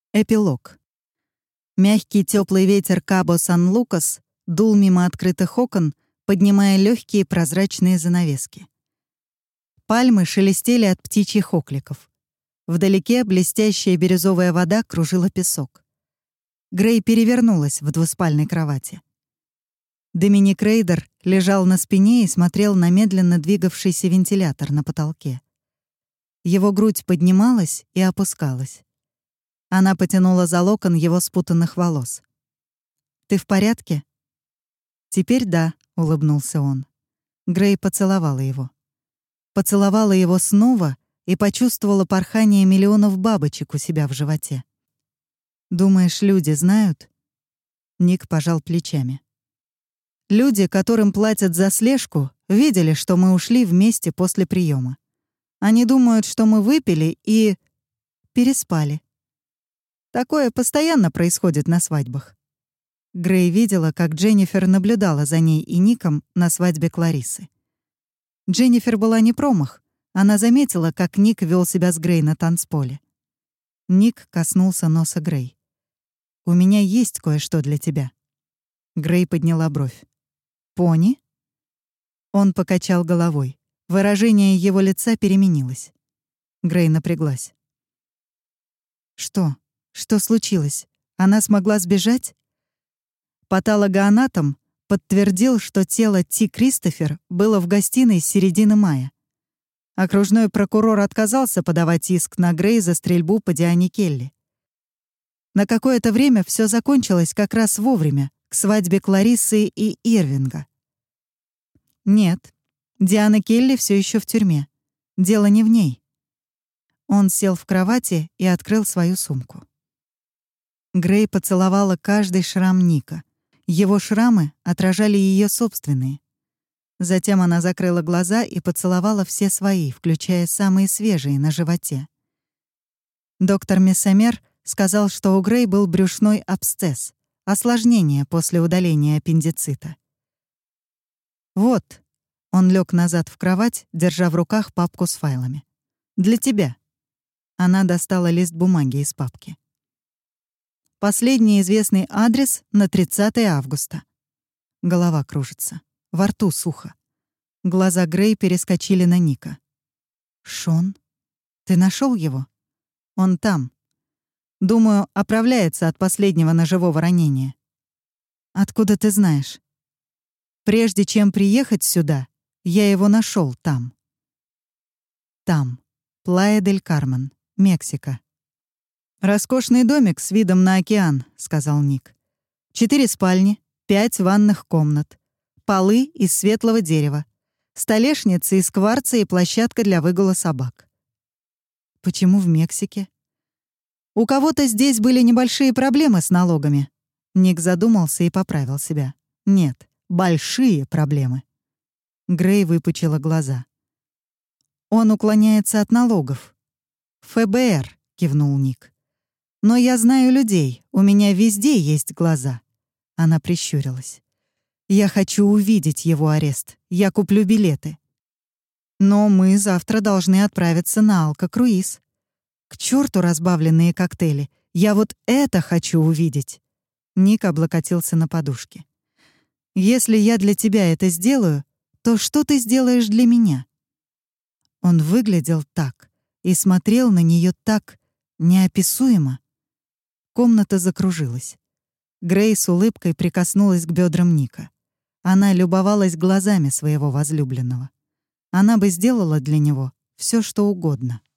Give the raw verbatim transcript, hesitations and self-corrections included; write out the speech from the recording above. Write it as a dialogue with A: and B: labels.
A: Эпилог. Мягкий теплый ветер Кабо-Сан-Лукас дул мимо открытых окон, поднимая легкие прозрачные занавески. Пальмы шелестели от птичьих окликов. Вдалеке блестящая бирюзовая вода кружила песок. Грей перевернулась в двуспальной кровати. Доминик Рейдер лежал на спине и смотрел на медленно двигавшийся вентилятор на потолке. Его грудь поднималась и опускалась. Она потянула за локон его спутанных волос. «Ты в порядке?» «Теперь да», — улыбнулся он. Грей поцеловала его. Поцеловала его снова и почувствовала порхание миллионов бабочек у себя в животе. «Думаешь, люди знают?» Ник пожал плечами. «Люди, которым платят за слежку, видели, что мы ушли вместе после приема. Они думают, что мы выпили и... переспали. Такое постоянно происходит на свадьбах». Грей видела, как Дженнифер наблюдала за ней и Ником на свадьбе Клариссы. Дженнифер была не промах. Она заметила, как Ник вел себя с Грей на танцполе. Ник коснулся носа Грей. «У меня есть кое-что для тебя». Грей подняла бровь. «Пони?» Он покачал головой. Выражение его лица переменилось. Грей напряглась. «Что? Что случилось? Она смогла сбежать?» Патологоанатом подтвердил, что тело Ти Кристофер было в гостиной с середины мая. Окружной прокурор отказался подавать иск на Грей за стрельбу по Диане Келли. На какое-то время все закончилось как раз вовремя, к свадьбе Клариссы и Ирвинга. Нет, Диана Келли все еще в тюрьме. Дело не в ней. Он сел в кровати и открыл свою сумку. Грей поцеловала каждый шрам Ника. Его шрамы отражали ее собственные. Затем она закрыла глаза и поцеловала все свои, включая самые свежие на животе. Доктор Мессамер сказал, что у Грей был брюшной абсцесс, осложнение после удаления аппендицита. «Вот», — он лег назад в кровать, держа в руках папку с файлами. «Для тебя». Она достала лист бумаги из папки. Последний известный адрес на тридцатое августа. Голова кружится. Во рту сухо. Глаза Грей перескочили на Ника. «Шон? Ты нашел его?» «Он там. Думаю, оправляется от последнего ножевого ранения». «Откуда ты знаешь?» «Прежде чем приехать сюда, я его нашел там». «Там. Плая-дель-Кармен, Мексика». «Роскошный домик с видом на океан», — сказал Ник. «Четыре спальни, пять ванных комнат, полы из светлого дерева, столешница из кварца и площадка для выгула собак». «Почему в Мексике?» «У кого-то здесь были небольшие проблемы с налогами». Ник задумался и поправил себя. «Нет, большие проблемы». Грей выпучила глаза. «Он уклоняется от налогов». «ФБР», — кивнул Ник. «Но я знаю людей, у меня везде есть глаза». Она прищурилась. «Я хочу увидеть его арест. Я куплю билеты. Но мы завтра должны отправиться на Алка-круиз. К черту разбавленные коктейли. Я вот это хочу увидеть». Ник облокотился на подушке. «Если я для тебя это сделаю, то что ты сделаешь для меня?» Он выглядел так и смотрел на нее так неописуемо. Комната закружилась. Грей с улыбкой прикоснулась к бедрам Ника. Она любовалась глазами своего возлюбленного. Она бы сделала для него все, что угодно.